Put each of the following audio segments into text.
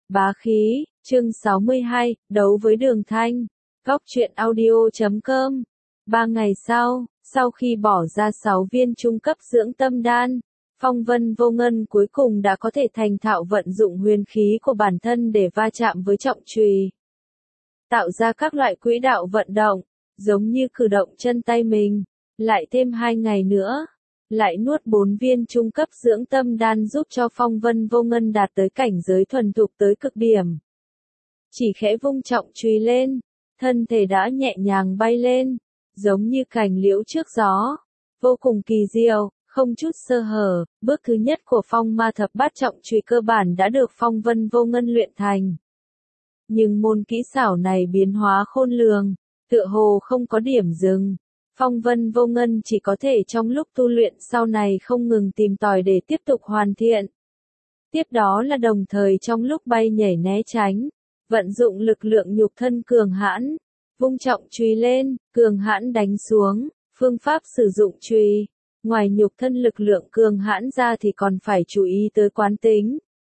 Bá khí, chương 62, đấu với Đường Thanh. Góc truyện audio.com. 3 ngày sau khi bỏ ra 6 viên trung cấp dưỡng tâm đan, Phong Vân Vô Ngân cuối cùng đã có thể thành thạo vận dụng huyền khí của bản thân để va chạm với trọng chùy. Tạo ra các loại quỹ đạo vận động, giống như cử động chân tay mình. Lại thêm 2 ngày nữa, lại nuốt 4 viên trung cấp dưỡng tâm đan giúp cho Phong Vân Vô Ngân đạt tới cảnh giới thuần thục tới cực điểm. Chỉ khẽ vung trọng chùy lên, thân thể đã nhẹ nhàng bay lên, giống như cành liễu trước gió, vô cùng kỳ diệu, không chút sơ hở. Bước thứ nhất của Phong Ma Thập Bát trọng chùy cơ bản đã được Phong Vân Vô Ngân luyện thành. Nhưng môn kỹ xảo này biến hóa khôn lường, tựa hồ không có điểm dừng. Phong Vân Vô Ngân chỉ có thể trong lúc tu luyện sau này không ngừng tìm tòi để tiếp tục hoàn thiện. Tiếp đó là đồng thời trong lúc bay nhảy né tránh, vận dụng lực lượng nhục thân cường hãn, vung trọng chùy lên, cường hãn đánh xuống. Phương pháp sử dụng chùy, ngoài nhục thân lực lượng cường hãn ra thì còn phải chú ý tới quán tính.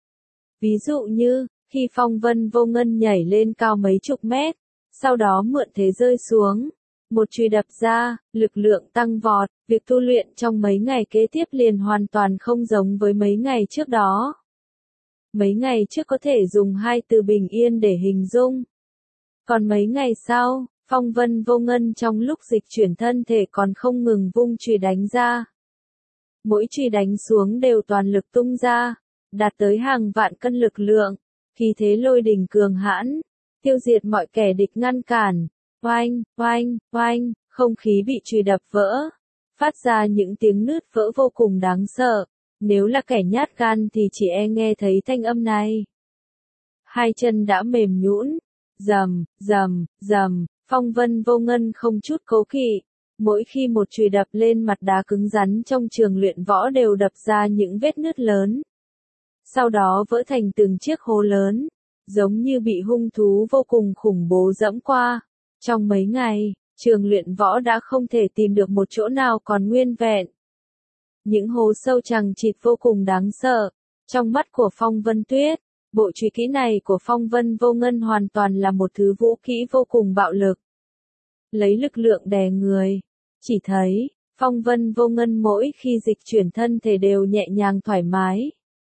Ví dụ như, khi Phong Vân Vô Ngân nhảy lên cao mấy chục mét, sau đó mượn thế rơi xuống, một chùy đập ra, lực lượng tăng vọt. Việc tu luyện trong mấy ngày kế tiếp liền hoàn toàn không giống với mấy ngày trước đó. Mấy ngày trước có thể dùng 2 từ bình yên để hình dung. Còn mấy ngày sau, Phong Vân Vô Ngân trong lúc dịch chuyển thân thể còn không ngừng vung chùy đánh ra. Mỗi chùy đánh xuống đều toàn lực tung ra, đạt tới hàng vạn cân lực lượng, khí thế lôi đình cường hãn, tiêu diệt mọi kẻ địch ngăn cản. Oanh, oanh, oanh, không khí bị chùy đập vỡ, phát ra những tiếng nứt vỡ vô cùng đáng sợ. Nếu là kẻ nhát gan thì chỉ nghe thấy thanh âm này. Hai chân đã mềm nhũn, rầm, rầm, rầm. Phong Vân Vô Ngân không chút cố kỵ, mỗi khi một chùy đập lên mặt đá cứng rắn trong trường luyện võ đều đập ra những vết nứt lớn. Sau đó vỡ thành từng chiếc hố lớn, giống như bị hung thú vô cùng khủng bố dẫm qua. Trong mấy ngày, trường luyện võ đã không thể tìm được một chỗ nào còn nguyên vẹn. Những hố sâu chằng chịt vô cùng đáng sợ. Trong mắt của Phong Vân Tuyết, bộ chùy kỹ này của Phong Vân Vô Ngân hoàn toàn là một thứ vũ kỹ vô cùng bạo lực. Lấy lực lượng đè người. Chỉ thấy, Phong Vân Vô Ngân mỗi khi dịch chuyển thân thể đều nhẹ nhàng thoải mái.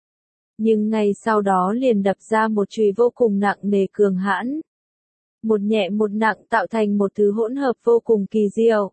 Nhưng ngay sau đó liền đập ra một chùy vô cùng nặng nề cường hãn. Một nhẹ một nặng tạo thành một thứ hỗn hợp vô cùng kỳ diệu.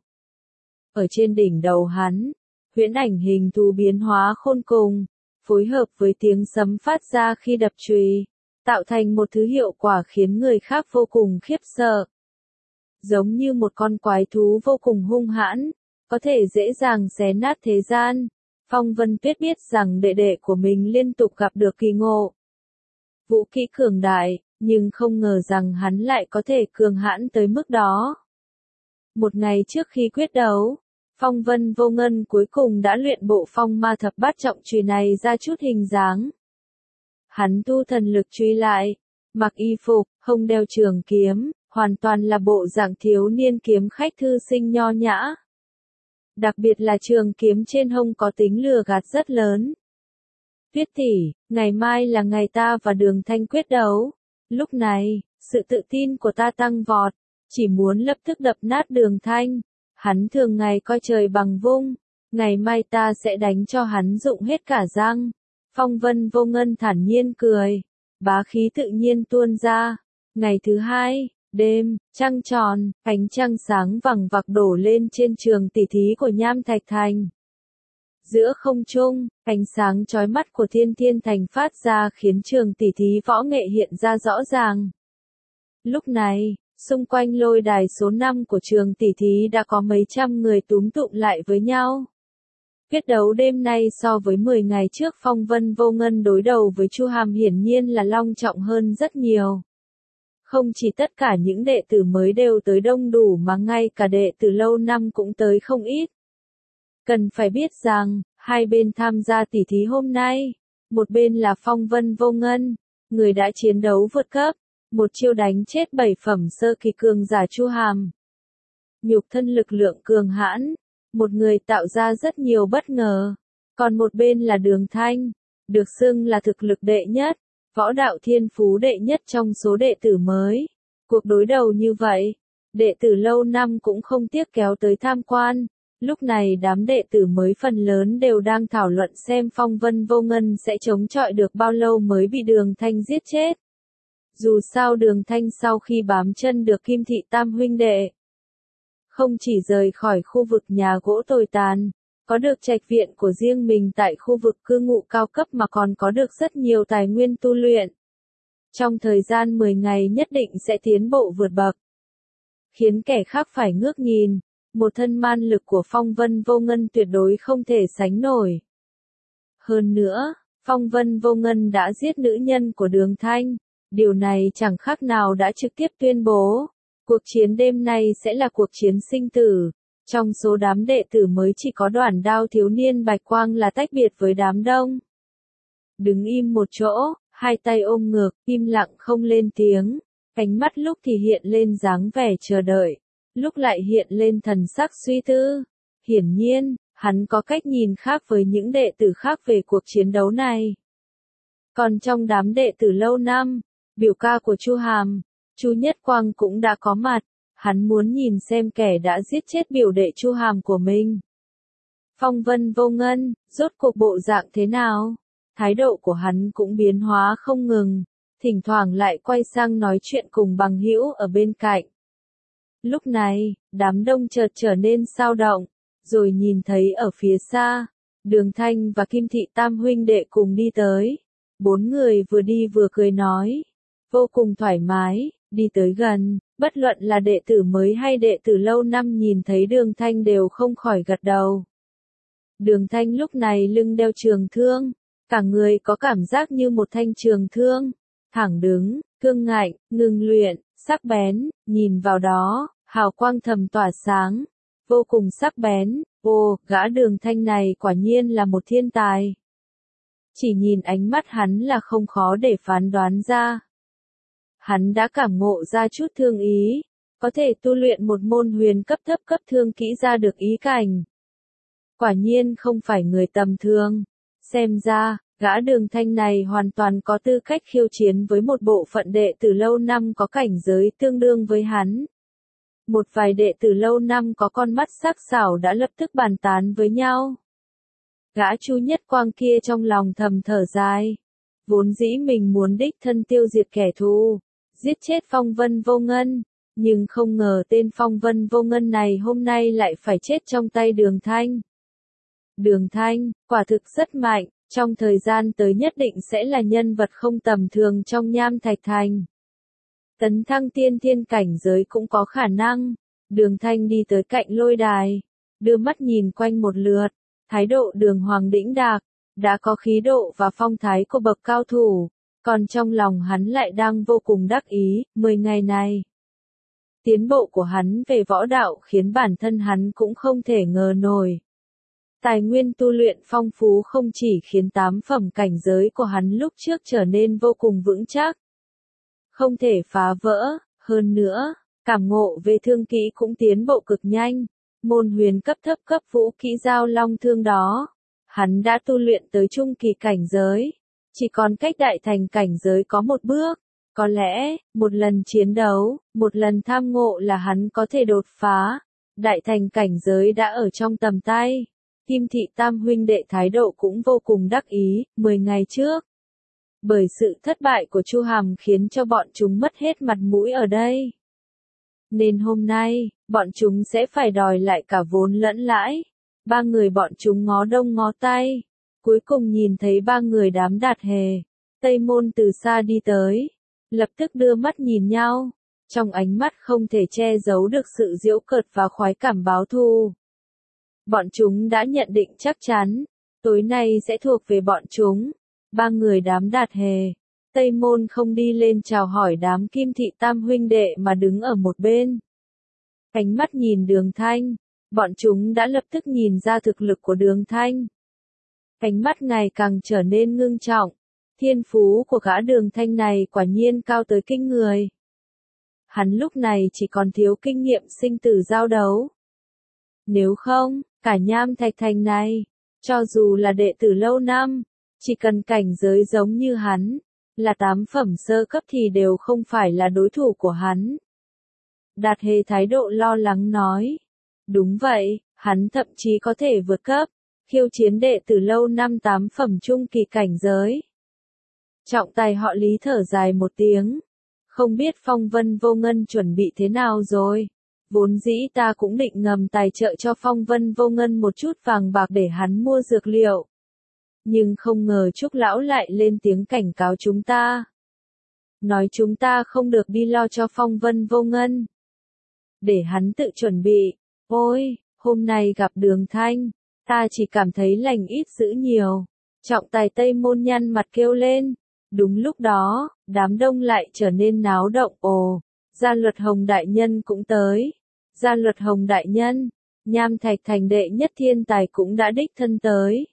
Ở trên đỉnh đầu hắn, huyễn ảnh hình thù biến hóa khôn cùng, phối hợp với tiếng sấm phát ra khi đập chùy, tạo thành một thứ hiệu quả khiến người khác vô cùng khiếp sợ. Giống như một con quái thú vô cùng hung hãn, có thể dễ dàng xé nát thế gian. Phong Vân Tuyết biết rằng đệ đệ của mình liên tục gặp được kỳ ngộ, vũ kỹ cường đại, nhưng không ngờ rằng hắn lại có thể cường hãn tới mức đó. Một ngày trước khi quyết đấu, Phong Vân Vô Ngân cuối cùng đã luyện bộ Phong Ma Thập Bát trọng chùy này ra chút hình dáng. Hắn tu thần lực truy lại, mặc y phục, không đeo trường kiếm, hoàn toàn là bộ dạng thiếu niên kiếm khách thư sinh nho nhã. Đặc biệt là trường kiếm trên hông có tính lừa gạt rất lớn. Tuyết tỷ, ngày mai là ngày ta và Đường Thanh quyết đấu. Lúc này, sự tự tin của ta tăng vọt, chỉ muốn lập tức đập nát Đường Thanh. Hắn thường ngày coi trời bằng vung, ngày mai ta sẽ đánh cho hắn rụng hết cả răng. Phong Vân Vô Ngân thản nhiên cười, bá khí tự nhiên tuôn ra. Ngày thứ hai, đêm, trăng tròn, ánh trăng sáng vằng vặc đổ lên trên trường tỷ thí của Nham Thạch Thành. Giữa không trung, ánh sáng chói mắt của Thiên Thiên Thành phát ra khiến trường tỷ thí võ nghệ hiện ra rõ ràng. Lúc này, xung quanh lôi đài số 5 của trường tỷ thí đã có mấy trăm người túm tụm lại với nhau. Quyết đấu đêm nay so với 10 ngày trước Phong Vân Vô Ngân đối đầu với Chu Hàm hiển nhiên là long trọng hơn rất nhiều. Không chỉ tất cả những đệ tử mới đều tới đông đủ mà ngay cả đệ tử lâu năm cũng tới không ít. Cần phải biết rằng, hai bên tham gia tỷ thí hôm nay, một bên là Phong Vân Vô Ngân, người đã chiến đấu vượt cấp, một chiêu đánh chết 7 phẩm sơ kỳ cường giả Chu Hàm. Nhục thân lực lượng cường hãn, một người tạo ra rất nhiều bất ngờ. Còn một bên là Đường Thanh, được xưng là thực lực đệ nhất, võ đạo thiên phú đệ nhất trong số đệ tử mới. Cuộc đối đầu như vậy, đệ tử lâu năm cũng không tiếc kéo tới tham quan. Lúc này đám đệ tử mới phần lớn đều đang thảo luận xem Phong Vân Vô Ngân sẽ chống chọi được bao lâu mới bị Đường Thanh giết chết. Dù sao Đường Thanh sau khi bám chân được Kim Thị Tam huynh đệ, không chỉ rời khỏi khu vực nhà gỗ tồi tàn, có được trạch viện của riêng mình tại khu vực cư ngụ cao cấp mà còn có được rất nhiều tài nguyên tu luyện. Trong thời gian 10 ngày nhất định sẽ tiến bộ vượt bậc, khiến kẻ khác phải ngước nhìn. Một thân man lực của Phong Vân Vô Ngân tuyệt đối không thể sánh nổi. Hơn nữa, Phong Vân Vô Ngân đã giết nữ nhân của Đường Thanh. Điều này chẳng khác nào đã trực tiếp tuyên bố, cuộc chiến đêm nay sẽ là cuộc chiến sinh tử. Trong số đám đệ tử mới chỉ có Đoản Đao thiếu niên Bạch Quang là tách biệt với đám đông. Đứng im một chỗ, hai tay ôm ngực, im lặng không lên tiếng. Ánh mắt lúc thì hiện lên dáng vẻ chờ đợi, lúc lại hiện lên thần sắc suy tư. Hiển nhiên, hắn có cách nhìn khác với những đệ tử khác về cuộc chiến đấu này. Còn trong đám đệ tử lâu năm, biểu ca của Chu Hàm, Chu Nhất Quang cũng đã có mặt. Hắn muốn nhìn xem kẻ đã giết chết biểu đệ Chu Hàm của mình. Phong Vân Vô Ngân, rốt cuộc bộ dạng thế nào? Thái độ của hắn cũng biến hóa không ngừng, thỉnh thoảng lại quay sang nói chuyện cùng bằng hữu ở bên cạnh. Lúc này, đám đông chợt trở nên xao động, rồi nhìn thấy ở phía xa, Đường Thanh và Kim Thị Tam huynh đệ cùng đi tới. 4 người vừa đi vừa cười nói, vô cùng thoải mái, đi tới gần, bất luận là đệ tử mới hay đệ tử lâu năm nhìn thấy Đường Thanh đều không khỏi gật đầu. Đường Thanh lúc này lưng đeo trường thương, cả người có cảm giác như một thanh trường thương, thẳng đứng, cương ngạnh, ngưng luyện, sắc bén, nhìn vào đó, hào quang thầm tỏa sáng, vô cùng sắc bén. Ồ, gã Đường Thanh này quả nhiên là một thiên tài. Chỉ nhìn ánh mắt hắn là không khó để phán đoán ra. Hắn đã cảm ngộ ra chút thương ý, có thể tu luyện một môn huyền cấp thấp cấp thương kỹ ra được ý cảnh. Quả nhiên không phải người tầm thường. Xem ra, gã Đường Thanh này hoàn toàn có tư cách khiêu chiến với một bộ phận đệ tử lâu năm có cảnh giới tương đương với hắn. Một vài đệ tử lâu năm có con mắt sắc sảo đã lập tức bàn tán với nhau. Gã Chu Nhất Quang kia trong lòng thầm thở dài. Vốn dĩ mình muốn đích thân tiêu diệt kẻ thù, giết chết Phong Vân Vô Ngân, nhưng không ngờ tên Phong Vân Vô Ngân này hôm nay lại phải chết trong tay Đường Thanh. Đường Thanh, quả thực rất mạnh, trong thời gian tới nhất định sẽ là nhân vật không tầm thường trong Nham Thạch Thành. Tấn thăng tiên thiên cảnh giới cũng có khả năng. Đường Thanh đi tới cạnh lôi đài, đưa mắt nhìn quanh một lượt, thái độ đường hoàng đĩnh đạc, đã có khí độ và phong thái của bậc cao thủ, còn trong lòng hắn lại đang vô cùng đắc ý. 10 ngày này, tiến bộ của hắn về võ đạo khiến bản thân hắn cũng không thể ngờ nổi. Tài nguyên tu luyện phong phú không chỉ khiến 8 phẩm cảnh giới của hắn lúc trước trở nên vô cùng vững chắc, không thể phá vỡ, hơn nữa, cảm ngộ về thương kỹ cũng tiến bộ cực nhanh. Môn huyền cấp thấp cấp vũ kỹ Giao Long Thương đó, hắn đã tu luyện tới trung kỳ cảnh giới, chỉ còn cách đại thành cảnh giới có một bước. Có lẽ, một lần chiến đấu, một lần tham ngộ là hắn có thể đột phá. Đại thành cảnh giới đã ở trong tầm tay. Kim Thị Tam huynh đệ thái độ cũng vô cùng đắc ý. 10 ngày trước, bởi sự thất bại của Chu Hàm khiến cho bọn chúng mất hết mặt mũi ở đây. Nên hôm nay, bọn chúng sẽ phải đòi lại cả vốn lẫn lãi. 3 người bọn chúng ngó đông ngó tây, cuối cùng nhìn thấy 3 người đám Đạt Hề, Tây Môn từ xa đi tới, lập tức đưa mắt nhìn nhau, trong ánh mắt không thể che giấu được sự giễu cợt và khoái cảm báo thù. Bọn chúng đã nhận định chắc chắn, tối nay sẽ thuộc về bọn chúng. 3 người đám Đạt Hề, Tây Môn không đi lên chào hỏi đám Kim Thị Tam huynh đệ mà đứng ở một bên. Ánh mắt nhìn Đường Thanh, bọn chúng đã lập tức nhìn ra thực lực của Đường Thanh. Ánh mắt ngày càng trở nên ngưng trọng, thiên phú của gã Đường Thanh này quả nhiên cao tới kinh người. Hắn lúc này chỉ còn thiếu kinh nghiệm sinh tử giao đấu. Nếu không, cả Nham Thạch Thành này, cho dù là đệ tử lâu năm, chỉ cần cảnh giới giống như hắn, là 8 phẩm sơ cấp thì đều không phải là đối thủ của hắn. Đạt Hề thái độ lo lắng nói. Đúng vậy, hắn thậm chí có thể vượt cấp, khiêu chiến đệ tử lâu năm 8 phẩm trung kỳ cảnh giới. Trọng tài họ Lý thở dài một tiếng. Không biết Phong Vân Vô Ngân chuẩn bị thế nào rồi. Vốn dĩ ta cũng định ngầm tài trợ cho Phong Vân Vô Ngân một chút vàng bạc để hắn mua dược liệu. Nhưng không ngờ Trúc Lão lại lên tiếng cảnh cáo chúng ta. Nói chúng ta không được đi lo cho Phong Vân Vô Ngân. Để hắn tự chuẩn bị. Ôi, hôm nay gặp Đường Thanh, ta chỉ cảm thấy lành ít dữ nhiều. Trọng tài Tây Môn nhăn mặt kêu lên. Đúng lúc đó, đám đông lại trở nên náo động. Ồ, Gia Luật Hồng đại nhân cũng tới. Gia Luật Hồng đại nhân, Nham Thạch Thành đệ nhất thiên tài cũng đã đích thân tới.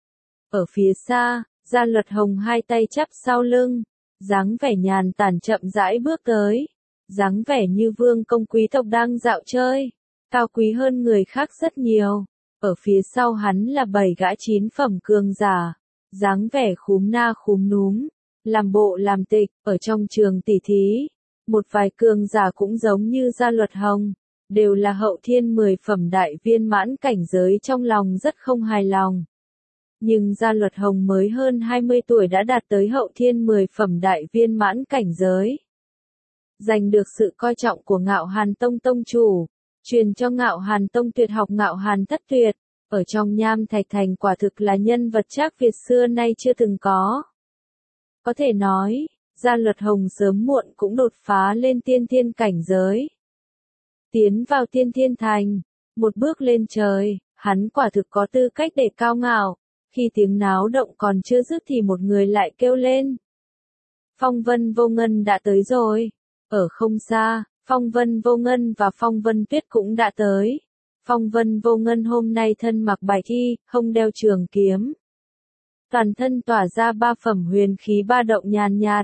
Ở phía xa, Gia Luật Hồng hai tay chắp sau lưng, dáng vẻ nhàn tản chậm rãi bước tới, dáng vẻ như vương công quý tộc đang dạo chơi, cao quý hơn người khác rất nhiều. Ở phía sau hắn là 7 gã 9 phẩm cường giả, dáng vẻ khúm na khúm núm, làm bộ làm tịch. Ở trong trường tỷ thí, một vài cường giả cũng giống như Gia Luật Hồng, đều là hậu thiên 10 phẩm đại viên mãn cảnh giới, trong lòng rất không hài lòng. Nhưng Gia Luật Hồng mới hơn 20 tuổi đã đạt tới hậu thiên 10 phẩm đại viên mãn cảnh giới. Giành được sự coi trọng của Ngạo Hàn Tông tông chủ, truyền cho Ngạo Hàn Tông tuyệt học Ngạo Hàn Thất Tuyệt, ở trong Nham Thạch Thành quả thực là nhân vật Trác Việt xưa nay chưa từng có. Có thể nói, Gia Luật Hồng sớm muộn cũng đột phá lên tiên thiên cảnh giới. Tiến vào tiên thiên thành, một bước lên trời, hắn quả thực có tư cách để cao ngạo. Khi tiếng náo động còn chưa dứt thì một người lại kêu lên. Phong Vân Vô Ngân đã tới rồi. Ở không xa, Phong Vân Vô Ngân và Phong Vân Tuyết cũng đã tới. Phong Vân Vô Ngân hôm nay thân mặc bạch y, không đeo trường kiếm. Toàn thân tỏa ra 3 phẩm huyền khí ba động nhàn nhạt.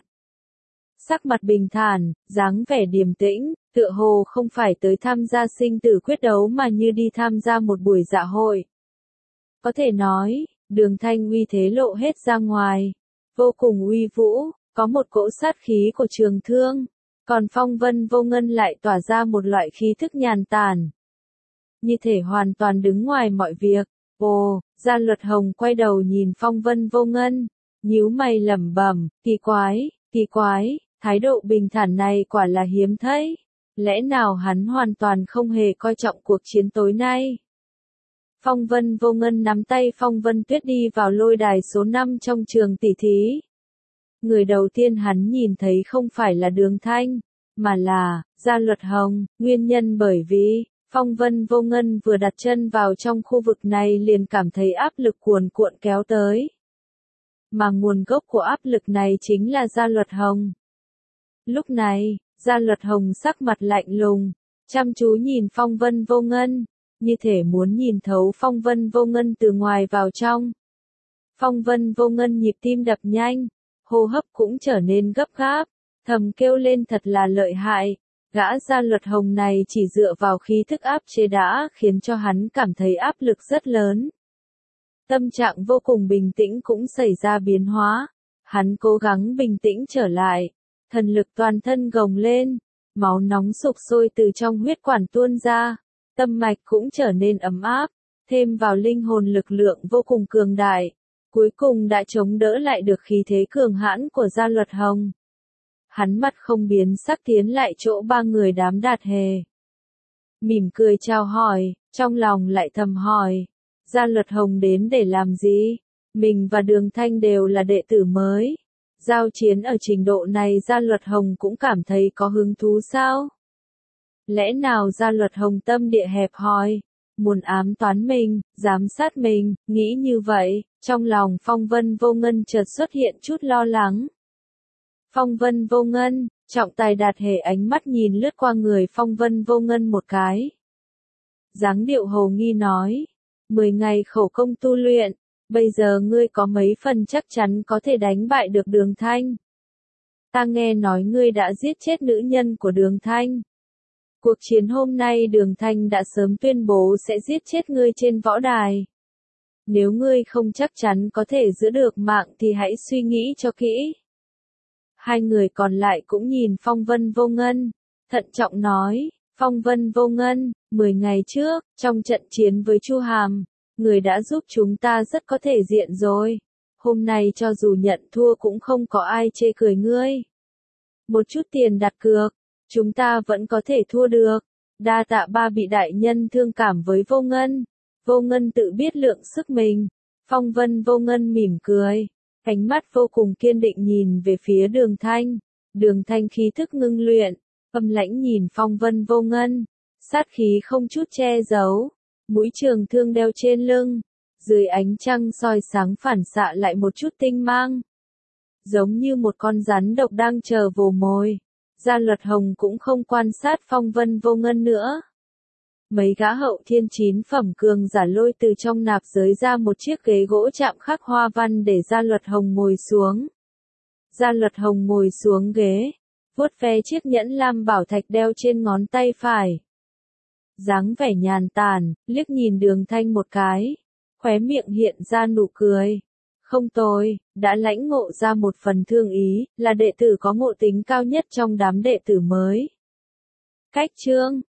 Sắc mặt bình thản, dáng vẻ điềm tĩnh, tựa hồ không phải tới tham gia sinh tử quyết đấu mà như đi tham gia một buổi dạ hội. Có thể nói, Đường Thanh uy thế lộ hết ra ngoài, vô cùng uy vũ, có một cỗ sát khí của trường thương, còn Phong Vân Vô Ngân lại tỏa ra một loại khí thức nhàn tản, như thể hoàn toàn đứng ngoài mọi việc. Ồ, Gia Luật Hồng quay đầu nhìn Phong Vân Vô Ngân, nhíu mày lẩm bẩm, kỳ quái, thái độ bình thản này quả là hiếm thấy, lẽ nào hắn hoàn toàn không hề coi trọng cuộc chiến tối nay. Phong Vân Vô Ngân nắm tay Phong Vân Tuyết đi vào lôi đài số 5 trong trường tỷ thí. Người đầu tiên hắn nhìn thấy không phải là Đường Thanh, mà là Gia Luật Hồng, nguyên nhân bởi vì Phong Vân Vô Ngân vừa đặt chân vào trong khu vực này liền cảm thấy áp lực cuồn cuộn kéo tới. Mà nguồn gốc của áp lực này chính là Gia Luật Hồng. Lúc này, Gia Luật Hồng sắc mặt lạnh lùng, chăm chú nhìn Phong Vân Vô Ngân, như thể muốn nhìn thấu Phong Vân Vô Ngân từ ngoài vào trong. Phong Vân Vô Ngân nhịp tim đập nhanh, hô hấp cũng trở nên gấp gáp, thầm kêu lên thật là lợi hại. Gã Gia Luật Hồng này chỉ dựa vào khí thức áp chế đã khiến cho hắn cảm thấy áp lực rất lớn. Tâm trạng vô cùng bình tĩnh cũng xảy ra biến hóa. Hắn cố gắng bình tĩnh trở lại. Thần lực toàn thân gồng lên. Máu nóng sục sôi từ trong huyết quản tuôn ra. Tâm mạch cũng trở nên ấm áp. Thêm vào linh hồn lực lượng vô cùng cường đại. Cuối cùng đã chống đỡ lại được khí thế cường hãn của Gia Luật Hồng. Hắn mặt không biến sắc tiến lại chỗ 3 người đám Đạt Hề. Mỉm cười chào hỏi, trong lòng lại thầm hỏi. Gia Luật Hồng đến để làm gì? Mình và Đường Thanh đều là đệ tử mới. Giao chiến ở trình độ này Gia Luật Hồng cũng cảm thấy có hứng thú sao? Lẽ nào Gia Luật Hồng tâm địa hẹp hòi, muốn ám toán mình, giám sát mình, nghĩ như vậy, trong lòng Phong Vân Vô Ngân chợt xuất hiện chút lo lắng. Phong Vân Vô Ngân, trọng tài Đạt Hề ánh mắt nhìn lướt qua người Phong Vân Vô Ngân một cái. Dáng điệu hồ nghi nói, 10 ngày khổ công tu luyện, bây giờ ngươi có mấy phần chắc chắn có thể đánh bại được Đường Thanh. Ta nghe nói ngươi đã giết chết nữ nhân của Đường Thanh. Cuộc chiến hôm nay Đường Thanh đã sớm tuyên bố sẽ giết chết ngươi trên võ đài. Nếu ngươi không chắc chắn có thể giữ được mạng thì hãy suy nghĩ cho kỹ. Hai người còn lại cũng nhìn Phong Vân Vô Ngân, thận trọng nói, Phong Vân Vô Ngân, 10 ngày trước, trong trận chiến với Chu Hàm, người đã giúp chúng ta rất có thể diện rồi. Hôm nay cho dù nhận thua cũng không có ai chê cười ngươi. Một chút tiền đặt cược, chúng ta vẫn có thể thua được. Đa tạ ba bị đại nhân thương cảm với Vô Ngân. Vô Ngân tự biết lượng sức mình. Phong Vân Vô Ngân mỉm cười, ánh mắt vô cùng kiên định nhìn về phía Đường Thanh. Đường Thanh khí thức ngưng luyện, âm lãnh nhìn Phong Vân Vô Ngân, sát khí không chút che giấu, mũi trường thương đeo trên lưng, dưới ánh trăng soi sáng phản xạ lại một chút tinh mang. Giống như một con rắn độc đang chờ vồ mồi. Gia Luật Hồng cũng không quan sát Phong Vân Vô Ngân nữa. Mấy gã hậu thiên 9 phẩm cường giả lôi từ trong nạp giới ra một chiếc ghế gỗ chạm khắc hoa văn để Gia Luật Hồng ngồi xuống. Gia Luật Hồng ngồi xuống ghế, vuốt ve chiếc nhẫn lam bảo thạch đeo trên ngón tay phải. Dáng vẻ nhàn tản, liếc nhìn Đường Thanh một cái, khóe miệng hiện ra nụ cười. Không tồi, đã lãnh ngộ ra một phần thương ý, là đệ tử có ngộ tính cao nhất trong đám đệ tử mới. Cách chương